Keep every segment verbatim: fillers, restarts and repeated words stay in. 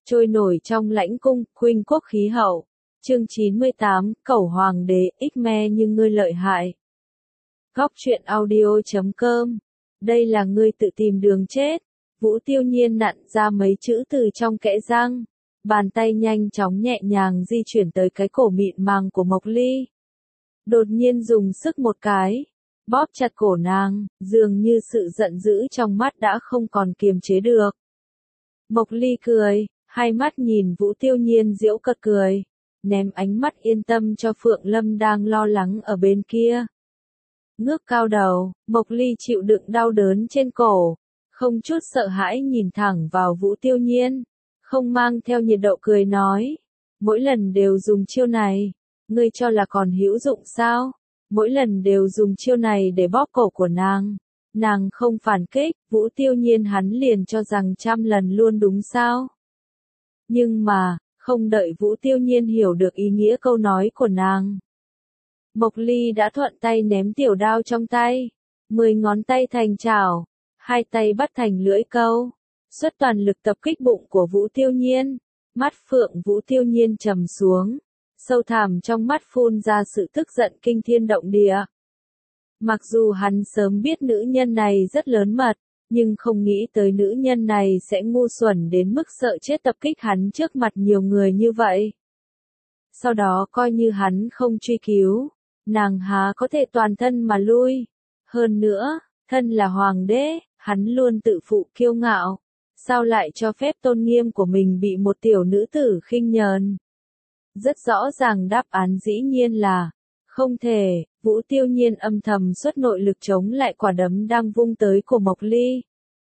trôi nổi trong lãnh cung, khuynh quốc khí hậu. Chương chín mươi tám, Cẩu Hoàng đế, ích me nhưng ngươi lợi hại. Góc truyện audio chấm com. Đây là ngươi tự tìm đường chết. Vũ Tiêu Nhiên nặn ra mấy chữ từ trong kẽ răng. Bàn tay nhanh chóng nhẹ nhàng di chuyển tới cái cổ mịn màng của Mộc Ly. Đột nhiên dùng sức một cái, bóp chặt cổ nàng, dường như sự giận dữ trong mắt đã không còn kiềm chế được. Mộc Ly cười, hai mắt nhìn Vũ Tiêu Nhiên giễu cợt cười, ném ánh mắt yên tâm cho Phượng Lâm đang lo lắng ở bên kia. Ngước cao đầu, Mộc Ly chịu đựng đau đớn trên cổ, không chút sợ hãi nhìn thẳng vào Vũ Tiêu Nhiên, không mang theo nhiệt độ cười nói, mỗi lần đều dùng chiêu này, ngươi cho là còn hữu dụng sao? Mỗi lần đều dùng chiêu này để bóp cổ của nàng, nàng không phản kích, Vũ Tiêu Nhiên hắn liền cho rằng trăm lần luôn đúng sao? Nhưng mà, không đợi Vũ Tiêu Nhiên hiểu được ý nghĩa câu nói của nàng. Mộc Ly đã thuận tay ném tiểu đao trong tay, mười ngón tay thành chảo, hai tay bắt thành lưỡi câu, xuất toàn lực tập kích bụng của Vũ Tiêu Nhiên, mắt phượng Vũ Tiêu Nhiên trầm xuống, sâu thẳm trong mắt phun ra sự tức giận kinh thiên động địa. Mặc dù hắn sớm biết nữ nhân này rất lớn mật, nhưng không nghĩ tới nữ nhân này sẽ ngu xuẩn đến mức sợ chết tập kích hắn trước mặt nhiều người như vậy. Sau đó coi như hắn không truy cứu, nàng há có thể toàn thân mà lui. Hơn nữa, thân là hoàng đế, hắn luôn tự phụ kiêu ngạo, sao lại cho phép tôn nghiêm của mình bị một tiểu nữ tử khinh nhờn? Rất rõ ràng đáp án dĩ nhiên là không thể. Vũ Tiêu Nhiên âm thầm xuất nội lực chống lại quả đấm đang vung tới của Mộc Ly.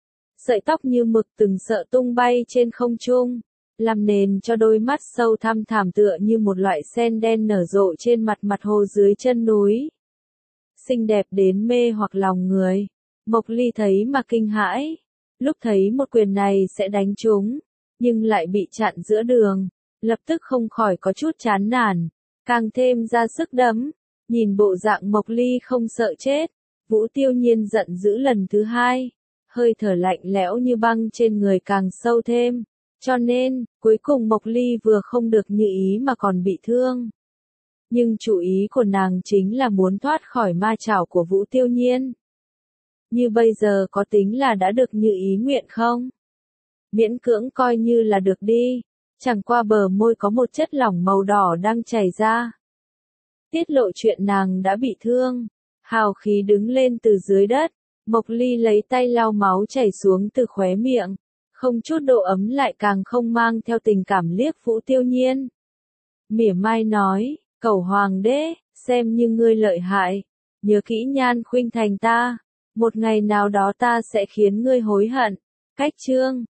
Sợi tóc như mực từng sợ tung bay trên không trung, làm nền cho đôi mắt sâu thăm thẳm tựa như một loại sen đen nở rộ trên mặt mặt hồ dưới chân núi. Xinh đẹp đến mê hoặc lòng người. Mộc Ly thấy mà kinh hãi, lúc thấy một quyền này sẽ đánh trúng, nhưng lại bị chặn giữa đường, lập tức không khỏi có chút chán nản, càng thêm ra sức đấm. Nhìn bộ dạng Mộc Ly không sợ chết, Vũ Tiêu Nhiên giận dữ lần thứ hai, hơi thở lạnh lẽo như băng trên người càng sâu thêm, cho nên, cuối cùng Mộc Ly vừa không được như ý mà còn bị thương. Nhưng chủ ý của nàng chính là muốn thoát khỏi ma chảo của Vũ Tiêu Nhiên. Như bây giờ có tính là đã được như ý nguyện không? Miễn cưỡng coi như là được đi, chẳng qua bờ môi có một chất lỏng màu đỏ đang chảy ra. Tiết lộ chuyện nàng đã bị thương, hào khí đứng lên từ dưới đất, Mộc Ly lấy tay lau máu chảy xuống từ khóe miệng, không chút độ ấm lại càng không mang theo tình cảm liếc Vũ Tiêu Nhiên. Mỉa mai nói, Cẩu Hoàng đế, xem như ngươi lợi hại, nhớ kỹ Nhan Khuynh Thành ta, một ngày nào đó ta sẽ khiến ngươi hối hận. Cách chương